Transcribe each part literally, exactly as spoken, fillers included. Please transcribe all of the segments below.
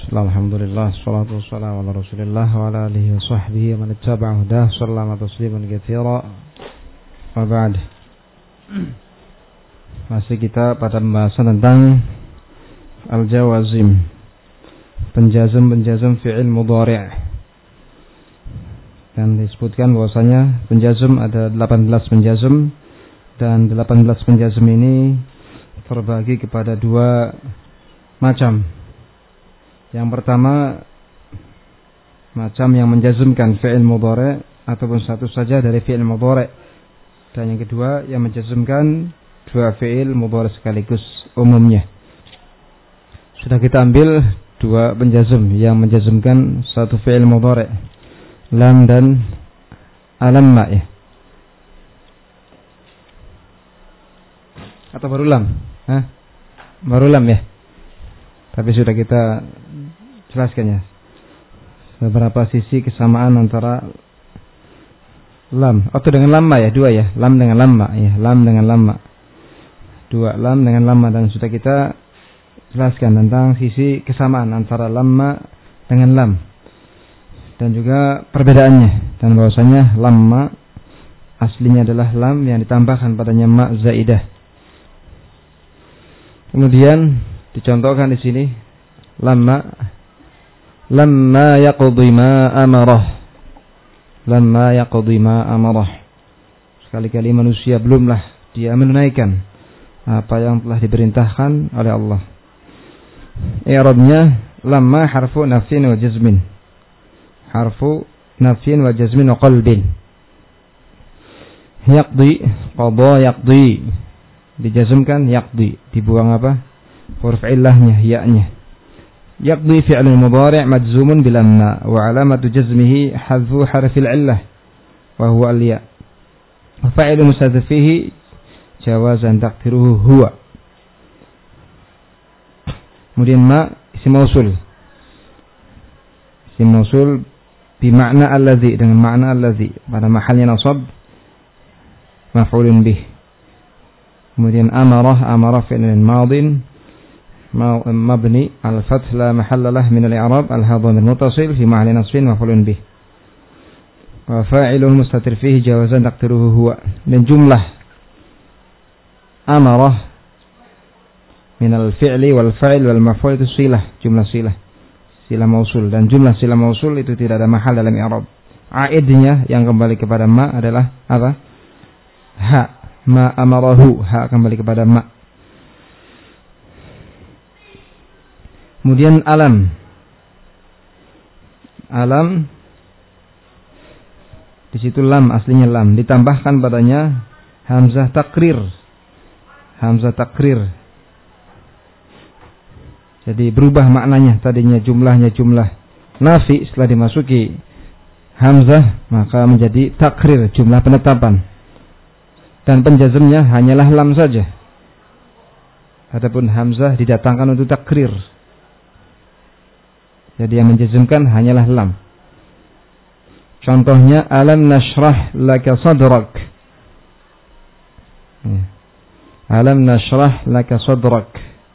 Alhamdulillah, salatu wassalamu ala Rasulillah wa ala alihi wa sahbihi wa man ittaba'a hudah, sallama tasliman katsira. Wa ba'd. Masih kita pada pembahasan tentang al-jawazim, penjazm-penjazm fi'il mudhari'. Dan disebutkan bahwasanya penjazm ada delapan belas penjazm, dan delapan belas penjazm ini terbagi kepada dua macam. Yang pertama, macam yang menjazmkan fi'il mudhari' ataupun satu saja dari fi'il mudhari'. Dan yang kedua, yang menjazmkan dua fi'il mudhari' sekaligus umumnya. Sudah kita ambil dua penjazm yang menjazmkan satu fi'il mudhari', lam dan alamma, ya. Atau baru lam? Hah? Baru lam, ya. Tapi sudah kita jelaskan, ya, beberapa sisi kesamaan antara lam atau dengan lamma, ya, dua, ya, lam dengan lamma, ya, lam dengan lamma, dua lam dengan lamma, dan sudah kita jelaskan tentang sisi kesamaan antara lamma dengan lam dan juga perbedaannya, dan bahwasanya lamma aslinya adalah lam yang ditambahkan padanya ma zaidah. Kemudian dicontohkan di sini lamma lamma yaqdi ma amarah, lamma yaqdi ma amarah, sekali-kali manusia belumlah dia menunaikan apa yang telah diperintahkan oleh Allah. I'rabnya lamma harfu nafyin wa jazmin, harfu nafyin wa jazmin wa qalbin. Yaqdi, qada yaqdi, dijazmkan yaqdi, dibuang apa? Huruf illahnya, ya-nya. Yaqdi fi'lun mudhari' majzumun bil lamma wa alamatu jazmihi hadfu harfil illah wa huwa al-ya. Wa fa'ilu mustadhaf fihi jawazan taqdiruhu huwa. Kemudian ma isim mausul. Isim mausul bi makna alladhi, dengan makna alladhi, pada mahalnya nasab maf'ulun bih. Kemudian amarah, amarah fi'lun madin mabni al-fath la mahalla lah min al-i'rab, al-hadha al-muttasil fi mahalli nasbin maf'ulun bih. Wa fa'iluhu mustatir fihi jawazan taqdiruhu huwa. Dan jumlah amarah min al-fi'li wal fa'il wal maf'ul itu silah, jumlah silah, silah mausul, dan jumlah silah mausul itu tidak ada mahal dalam i'rab. Aidnya yang kembali kepada ma adalah apa? Ha, ma amarahu, ha kembali kepada ma. Kemudian alam, alam di situ lam aslinya lam, ditambahkan padanya hamzah takrir, hamzah takrir. Jadi berubah maknanya, tadinya jumlahnya jumlah nafi, setelah dimasuki hamzah maka menjadi takrir, jumlah penetapan. Dan penjazmnya hanyalah lam saja. Adapun hamzah didatangkan untuk takrir. Jadi yang menjazmkan hanyalah lam. Contohnya alam nashrah laka sadrak. Alam nashrah laka sadrak.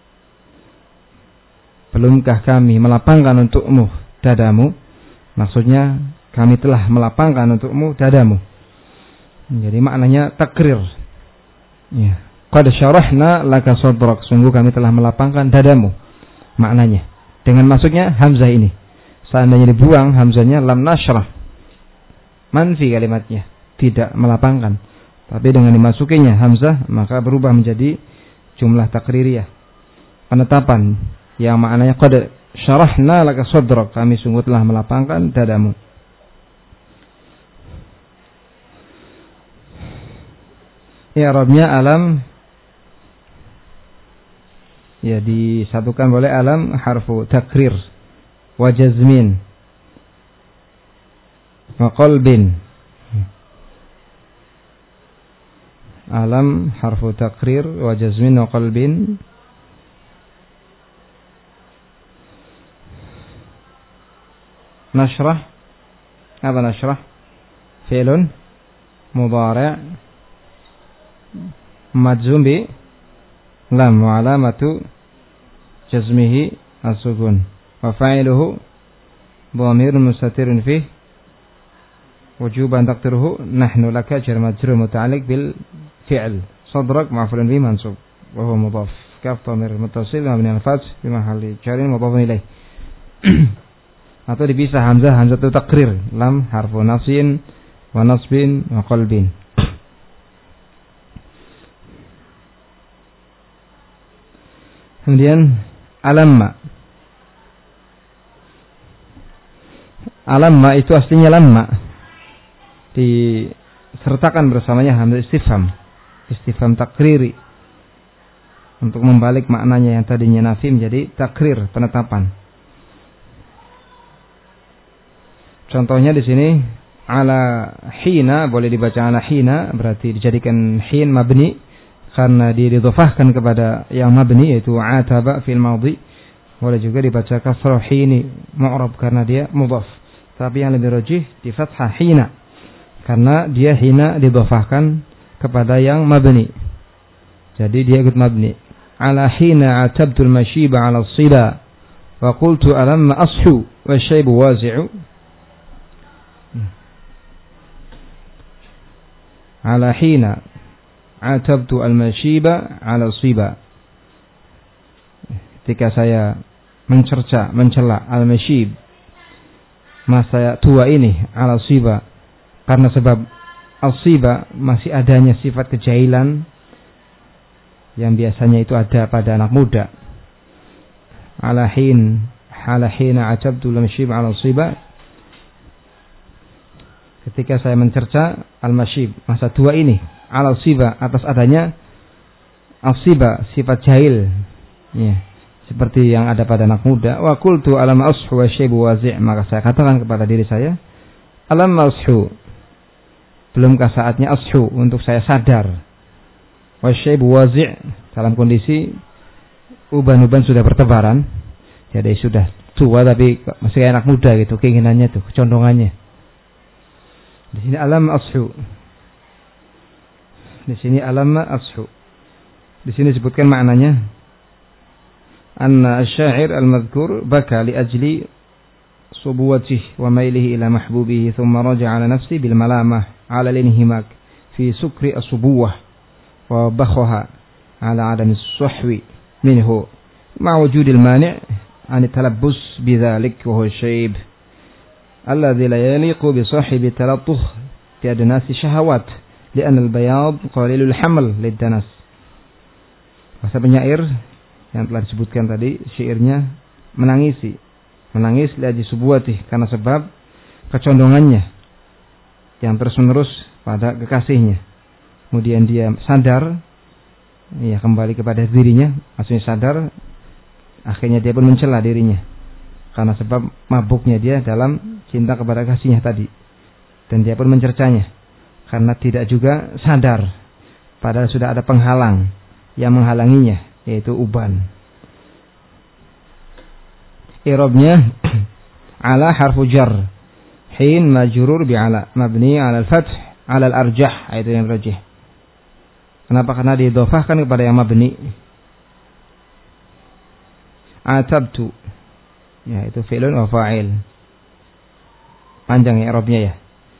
Belumkah kami melapangkan untukmu dadamu? Maksudnya kami telah melapangkan untukmu dadamu. Jadi maknanya takrir. Ya. Qad syarahna laka sadrak. Sungguh kami telah melapangkan dadamu. Maknanya dengan masuknya hamzah ini. Seandainya dibuang hamzahnya lam nashrah, manfi kalimatnya, tidak melapangkan. Tapi dengan dimasukinya hamzah maka berubah menjadi jumlah takririyah, penetapan yang maknanya qad syarahna laka sadrak, kami sungguh telah melapangkan dadamu. I'rabnya alam, ya, disatukan oleh alam harfu takrir wa jazmin wa qalbin. Alam harfu takrir wa jazmin wa qalbin. Nashrah, apa nashrah? Fi'lun mudhari' majzum bi lam wa alamatu jazmihi as-sukun. wa fa'iluhu dhamir mustatirun fih wujuban taqdiruhu nahnu laka jar majrur muta'alliq bil fi'l sadrak maf'ulun bihi mansub wa huwa mudhaf kaf dhamir muttasil mabni al-fath fi mahalli jarin mudhaf ilaih. Atau dipisah hamzah hamzatu taqrir lam harfu nasyin wa nasbin wa qalbin. Kemudian alamma. Alamma itu aslinya lamma, disertakan bersamanya hamzah istifham, istifham takriri, untuk membalik maknanya yang tadinya nafi menjadi takrir, penetapan. Contohnya di sini ala hina, boleh dibaca ala hina, berarti dijadikan hin mabni karena dia didhofahkan kepada yang mabni yaitu ataba fil madhi. Boleh juga dibaca kasrah hini mu'rab karena dia mudhaf. Tapi yang lebih rajih di fathah hina karena dia hina didhofahkan kepada yang mabni. Jadi dia ikut mabni. Ala hina atabtul mashiba ala as-sila wa qultu alamma ashu wa syaibu wazi'u. Ala hina atabtu al-mashiba ala siba. Ketika saya mencerca, mencela al-mashib, masa tua ini, ala siba, karena sebab al-siba masih adanya sifat kejahilan yang biasanya itu ada pada anak muda. Ala hin, ala hina atabtu al-mashib ala siba. Ketika saya mencerca al-mashib, masa tua ini, al-siba, atas adanya al-siba, sifat jahil, ya, seperti yang ada pada anak muda. Wa qultu alam ashu wa syaibu wazi', maka saya katakan kepada diri saya, alam ashu, belumkah saatnya ashu, untuk saya sadar, wa syaibu wazi', dalam kondisi uban-uban sudah bertebaran, jadi sudah tua tapi masih anak muda gitu, keinginannya tuh, kecondongannya. Di sini alam ashu. Di sini alam ashu. Di sini disebutkan maknanya. Anna asy-syair al-madhkur baka li ajli subuwatihi wa mailihi ila mahbubihi thumma raja'a ala nafsi bil malamah ala al-inhimak fi sukri as-subuwah wa bakhaha ala adam as-suhwi minhu ma wujudil mani' an talabbus bidzalik wa huwa syayb alladhi la yaliqu bi sahibi talattuh fi adnasi syahawat li'an al-bayad qalilul hamal lid-danas. Bahasa penyair yang telah disebutkan tadi, syairnya menangisi, menangis li'aji subuwatih, karena sebab kecondongannya yang terus-menerus pada kekasihnya. Kemudian dia sadar, ya, kembali kepada dirinya, maksudnya sadar, akhirnya dia pun mencela dirinya karena sebab mabuknya dia dalam cinta kepada kasihnya tadi, dan dia pun mencercanya karena tidak juga sadar, padahal sudah ada penghalang yang menghalanginya, yaitu uban. I'rabnya ala harfu jar, hin majrur bi ala, mabni ala al-fath ala al-arjah, itu yang rajih. Kenapa? Karena didhofahkan kepada yang mabni. Atabtu, ya, itu fi'lun wa fa'il. Panjang ya i'rabnya ya.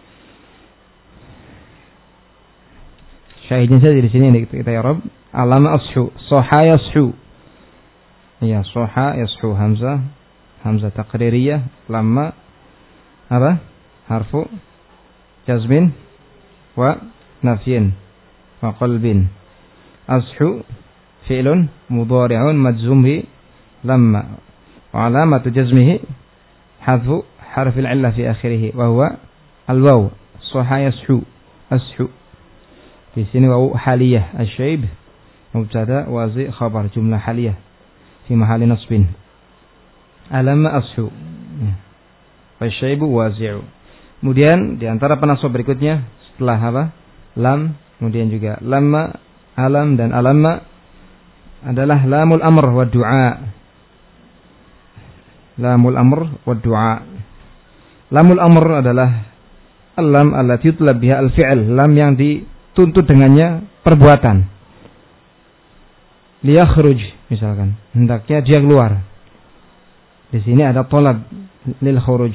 Syahidnya saja di sini kita i'rab alam ashu, soha yashu. Ya, soha yashu, hamzah, hamzah taqririyah, lamma apa? Harfu jazmin wa nafyin wa qalbin. Ashu fi'lun mudhari'un majzum bi lamma wa alamatu jazmihi hadfu harf al-'illah fi akhirih wa huwa al-waw. Soha yashu, ashu. Di sini waw haliyah, asy-syaib mubtada wazi khabar, jumlah haliyah fi mahalli nasbin. Alam ashu, asy-syaibu wazi'u. Kemudian di antara penasab berikutnya setelah apa? Lam, kemudian juga lamma, alam dan alamma adalah lamul amr wa du'a. Lamul amr wa du'a. Lamul amr adalah lam allati yutlab biha al-fi'l, lam yang dituntut dengannya perbuatan. Liyakhruj, misalkan, hendaknya dia keluar. Di sini ada talab lil khuruj.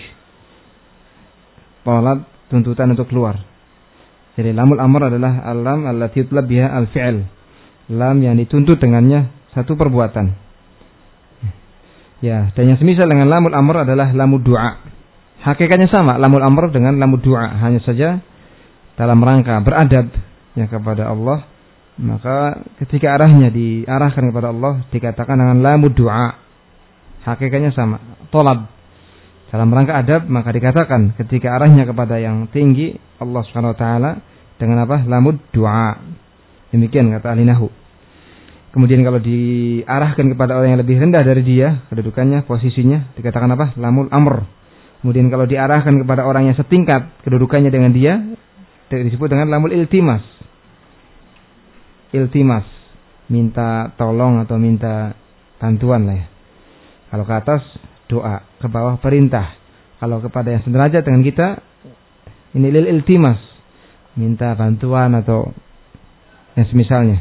Talab tuntutan untuk keluar. Jadi lamul amr adalah al-lam allati yutlab biha al-fi'l. Lam yang dituntut dengannya satu perbuatan. Ya, dan yang semisal dengan lamul amr adalah lamul du'a. Hakikatnya sama lamul amr dengan lamul du'a, hanya saja dalam rangka beradab ya kepada Allah, maka ketika arahnya diarahkan kepada Allah dikatakan dengan lamul du'a. Hakikatnya sama, tolab. Dalam rangka adab maka dikatakan ketika arahnya kepada yang tinggi Allah Subhanahu wa taala dengan apa? Lamul du'a. Demikian kata ahli nahwu. Kemudian kalau diarahkan kepada orang yang lebih rendah dari dia, kedudukannya, posisinya, dikatakan apa? Lamul amr. Kemudian kalau diarahkan kepada orang yang setingkat kedudukannya dengan dia, disebut dengan lamul iltimas. Iltimas, minta tolong atau minta bantuan lah ya. Kalau ke atas doa, ke bawah perintah. Kalau kepada yang sederajat dengan kita, ini lil iltimas, minta bantuan atau yang semisalnya.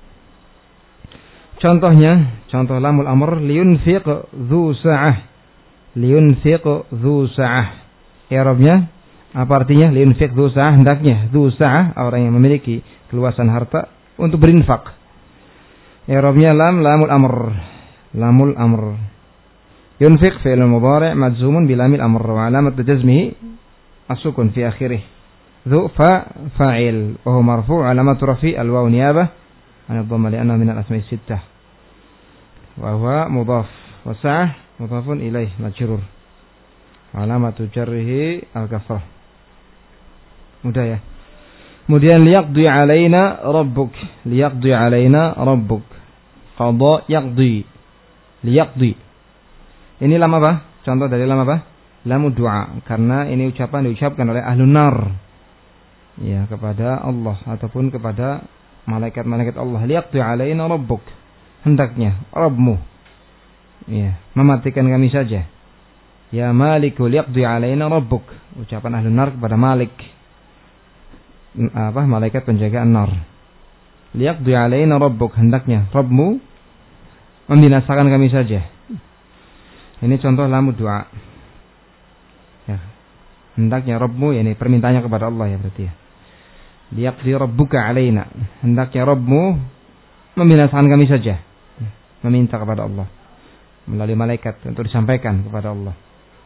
Contohnya, contoh lamul amr, liyunfiq dzu sa'ah. Liyunfiq dzu sa'ah. I'rabnya apa artinya? Liyunfiq dzu sa'ah, hendaknya dzu sa'ah, orang yang memiliki keluasan harta untuk berinfak. I'rabnya lam lamul amr. Lamul amr. Yunfiq fi'il mudhari' majzumun bi lamil amr wa 'alamat jazmihi as-sukun fi akhirih. Dzu fa fa'il wa huwa marfu' 'alamat rafi' al-waw niyabah an ad-dhamma li'annahu min al-asma'i sittah. Wa huwa mudhaf wa sa'ah mudhafun ilaih majrur. 'Alamatu jarrihi al-kasrah. Mudah ya. Kemudian liyaqdi 'alaina rabbuk. Liyaqdi 'alaina rabbuk. Qada yaqdi. Liyaqdi. Ini lam apa? Contoh dari lam apa? Lamud du'a. Karena ini ucapan diucapkan oleh ahlun nar. Ya, kepada Allah ataupun kepada malaikat-malaikat Allah. Liyaqdi 'alaina rabbuk. Hendaknya Rabbmu ya, mematikan kami saja. Ya Maliku liyaqdi 'alaina rabbuk. Ucapan ahlun nar kepada Malik. Apa? Malaikat penjagaan nar. Liyaqdi 'alaina rabbuk. Hendaknya Rabbmu membinasakan kami saja. Ini contoh lamud du'a. Ya. Hendaknya Rabbmu, yani permintaannya kepada Allah ya berarti ya. Liyaqdi rabbuka 'alaina. Hendaknya Rabbmu membinasakan kami saja. Ya. Meminta kepada Allah melalui malaikat untuk disampaikan kepada Allah.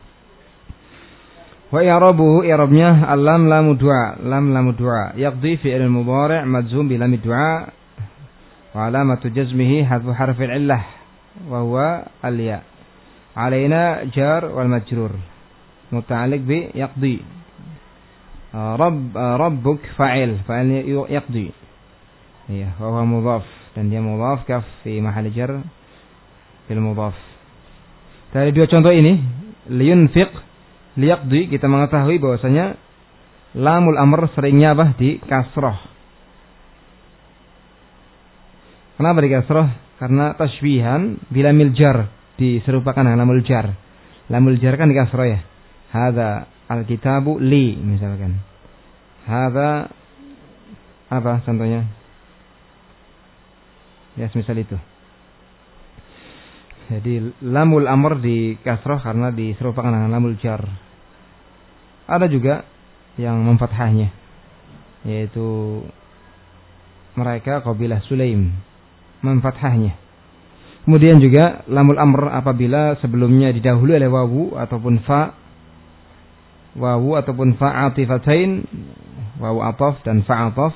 Wa i'rabuhu, i'rabnya al-lam lamud du'a. Lam lamud du'a. Yaqdi fi'il mudhari' majzum bi lamid du'a wa 'alamatu jazmihi hadfu harfil 'illah wa huwa al-ya'. Alaina jar wal majrur muta'alliq bi yaqdi. Rabb rabbuk fa'il, fa'ilnya yaqdi. Ya, wa huwa mudhaf dan dia mudhaf kaf fi mahall jar bil mudhaf. Dari dua contoh ini, liyunfiq, liyaqdi, kita mengetahui bahwasanya lamul amr seringnya apa? Di kasrah. Kenapa di kasrah? Karena tashbihan bila mil jar, diserupakan dengan lamul jar. Lamul jar kan di kasrah ya. Hadza al-kitabu li misalkan. Hadza apa contohnya? Ya, semisal itu. Jadi lamul amr di kasrah karena diserupakan dengan lamul jar. Ada juga yang memfathahnya, yaitu mereka kabilah Sulaim memfathahnya. Kemudian juga lamul amr apabila sebelumnya didahului oleh wawu ataupun fa, wawu ataupun fa atifatain, wawu ataf dan fa ataf,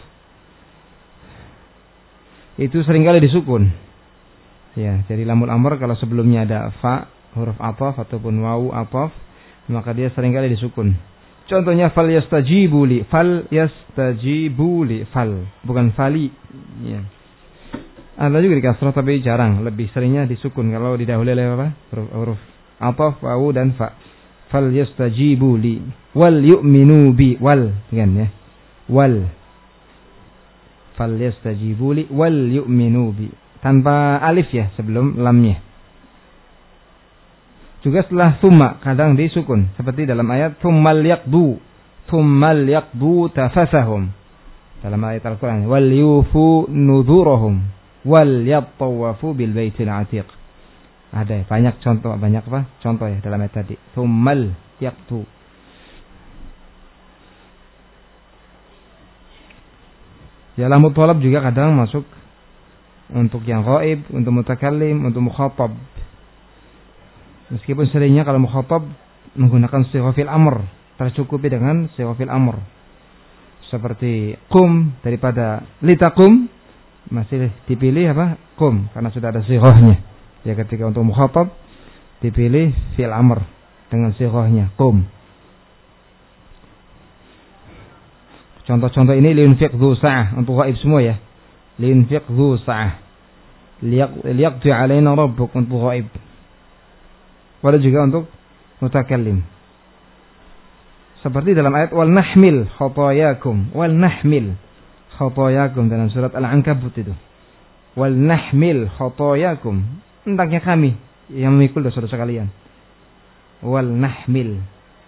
itu seringkali disukun. Ya, jadi lamul amr kalau sebelumnya ada fa, huruf ataf ataupun wawu ataf, maka dia seringkali disukun. Contohnya fal yastajibu li, fal yastajibu li, fal, bukan fali. Ya. Ada juga di kasrah tapi jarang, lebih seringnya disukun kalau didahului oleh apa? Huruf, huruf ataf, wawu dan fa. Fal yastajibu li wal yu'minu bi, wal kan ya. Wal. Fal yastajibu li wal yu'minu bi. Tanpa alif ya sebelum lamnya. Juga setelah thumma kadang disukun seperti dalam ayat thummal yaqdu, thummal yaqdu tafasahum. Dalam ayat Al-Qur'an wal yufu nudhurahum wal yattawafu bil baitil atiq. Ada banyak contoh, banyak apa? Contoh ya dalam ayat tadi. Tsummal yaqtu. Ya lamut thalab juga kadang masuk untuk yang ghaib, untuk mutakallim, untuk mukhatab. Meskipun seringnya kalau mukhatab menggunakan sighah fil amr, tercukupi dengan sighah fil amr. Seperti qum daripada litakum masih dipilih apa? Qum karena sudah ada sighahnya. Ya ketika untuk mukhatab dipilih fil amr dengan sighahnya qum. Contoh-contoh ini liunfiq dzu sa'ah untuk ghaib semua ya. Liunfiq dzu sa'ah. Liyaqdi 'alaina rabbuk untuk ghaib. Wala juga untuk mutakallim. Seperti dalam ayat wal nahmil khatayakum, wal nahmil khatayakum dalam surat Al-Ankabut itu. Wal nahmil khatayakum, hendaknya kami yang memikul dosa-dosa kalian. Wal nahmil.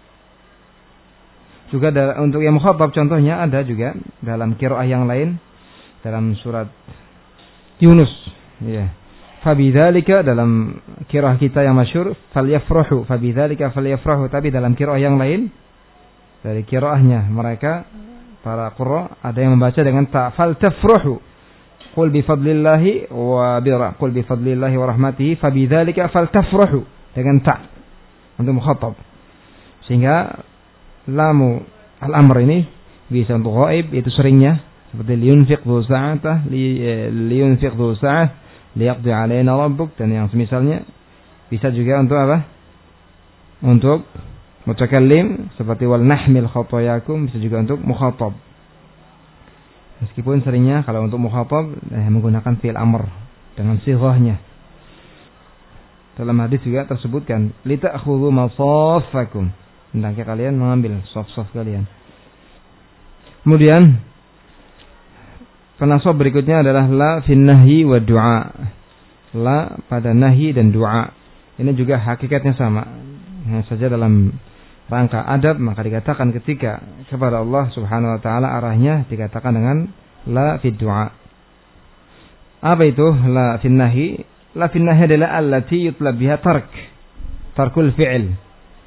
Juga da, untuk yang mukhatab contohnya ada juga dalam qiraah yang lain dalam surat Yunus ya. Fabidzalika dalam qiraah kita yang masyhur falyafrahu fabidzalika falyafrahu, tapi dalam qiraah yang lain dari qiraahnya mereka para qurra ada yang membaca dengan ta faltafrahu qul bi fadlillahi wa bi qul bi fadlillahi wa rahmatihi fabidzalika faltafrahu dengan ta untuk mukhatab, sehingga lamu al-amr ini bisa untuk ghaib, itu seringnya seperti liyunfiq dzu sa'ah li liyunfiq dzu sa'ah liyaqdi 'alaina rabbuk dan yang semisalnya. Bisa juga untuk apa? Untuk mutakallim seperti wal nahmil khatayakum, bisa juga untuk mukhatab. Meskipun seringnya kalau untuk mukhatab eh, menggunakan fi'il amr dengan sighahnya. Dalam hadis juga tersebutkan lita'khudhu masaffakum, hendaknya kalian mengambil soft-soft kalian. Kemudian penasab berikutnya adalah la fin nahyi wa du'a. La pada nahi dan doa. Ini juga hakikatnya sama. Hanya saja dalam rangka adab maka dikatakan ketika kepada Allah Subhanahu wa taala arahnya dikatakan dengan la fid du'a. Apa itu la fin nahyi? La fin nahyi adalah allati yutlab biha tark. Tarkul fi'il.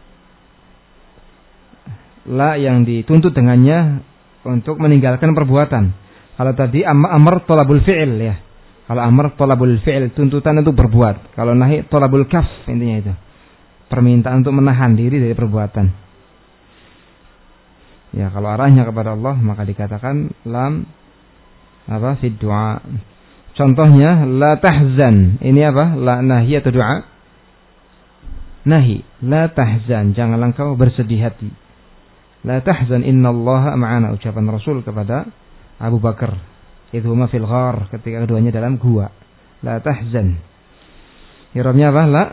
La yang dituntut dengannya untuk meninggalkan perbuatan. Kalau tadi amr talabul fi'il ya. Kalau amr talabul fi'il, tuntutan untuk berbuat. Kalau nahi talabul kaf, intinya itu. Permintaan untuk menahan diri dari perbuatan. Ya, kalau arahnya kepada Allah maka dikatakan lam apa fi du'a. Contohnya la tahzan. Ini apa? La nahi atau doa? Nahi. La tahzan, janganlah engkau bersedih hati. La tahzan innallaha ma'ana, ucapan Rasul kepada Abu Bakar. Idhuma fil ghar, ketika keduanya dalam gua. La tahzan. I'rabnya apa? La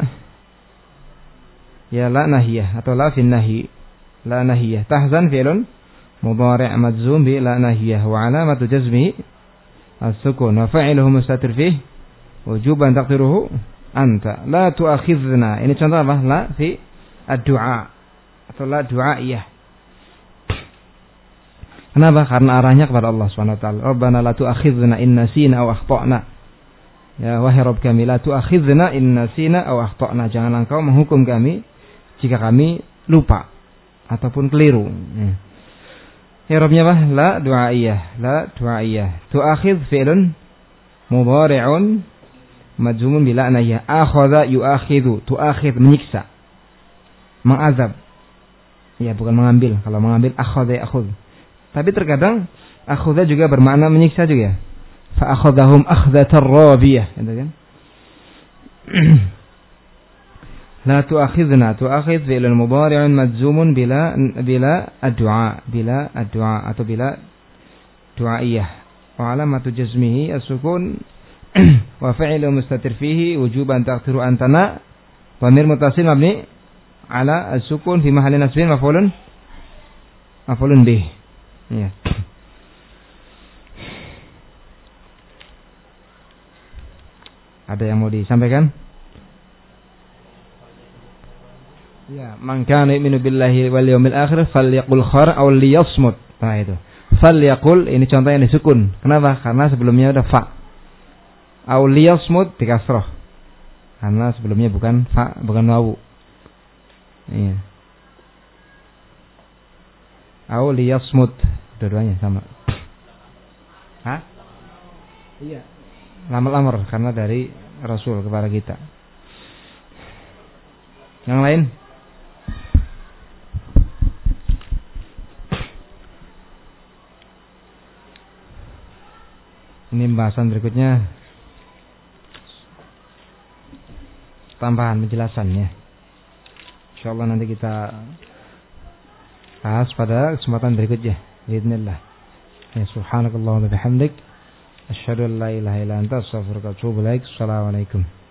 ya la nahiyah atau la fin nahi. La nahiyah. Tahzan fi'lun mudhari' majzum bi la nahiyah wa alamatu jazmihi as-sukun wa fa'iluhu mustatir fihi wujuban taqdiruhu anta. La tu'akhidhna. Ini contoh apa? La fi ad-du'a atau la du'aiyah. Kenapa? Karena arahnya kepada Allah Subhanahu wa taala. Rabbana la tu'akhidhna in nasina aw akhtana. Ya wahai Rabb kami, la tu'akhidhna in nasina aw akhtana. Janganlah engkau menghukum kami jika kami lupa ataupun keliru. Ya Rabbnya apa? La du'aiyah, la du'aiyah. Tu'akhidh fi'lun mudhari'un majzumun bila nahiyah. Akhadha yu'akhidhu. Tu'akhidh menyiksa. Mengazab. Ya bukan mengambil. Kalau mengambil akhadha ya'khudh. Tapi terkadang akhudha juga bermakna menyiksa juga. Fa akhadhahum akhdhatar rabiyah, gitu kan? La tu'akhidhna, tu'akhidh fi'lun mudhari'un majzumun bila bila ad-du'a, bila ad-du'a atau bila du'aiyah. Wa alamatu jazmihi as-sukun wa fa'ilu mustatir fihi wujuban taqdiru antana dhamir muttasil mabni ala as-sukun fi mahalli nasbin maf'ulun maf'ulun bih. Ya. Ada yang mau disampaikan? Ya, man kana yu'minu billahi wal yawmil akhir falyaqul khair aw liyasmut. Nah itu. Falyaqul ini contoh yang disukun. Kenapa? Karena sebelumnya ada fa. Aw liyasmut dikasrah. Karena sebelumnya bukan fa, bukan wawu. Iya. Au liyasmut, dua-duanya sama. Hah? Iya. Lamar-lamar karena dari Rasul kepada kita. Yang lain? Ini pembahasan berikutnya, tambahan penjelasan ya. Insyaallah nanti kita bahas pada kesempatan berikutnya. Bismillah. Ya subhanakallah wa bihamdik, asyhadu an la ilaha illa anta, astaghfiruka wa atubu ilaik. Assalamualaikum.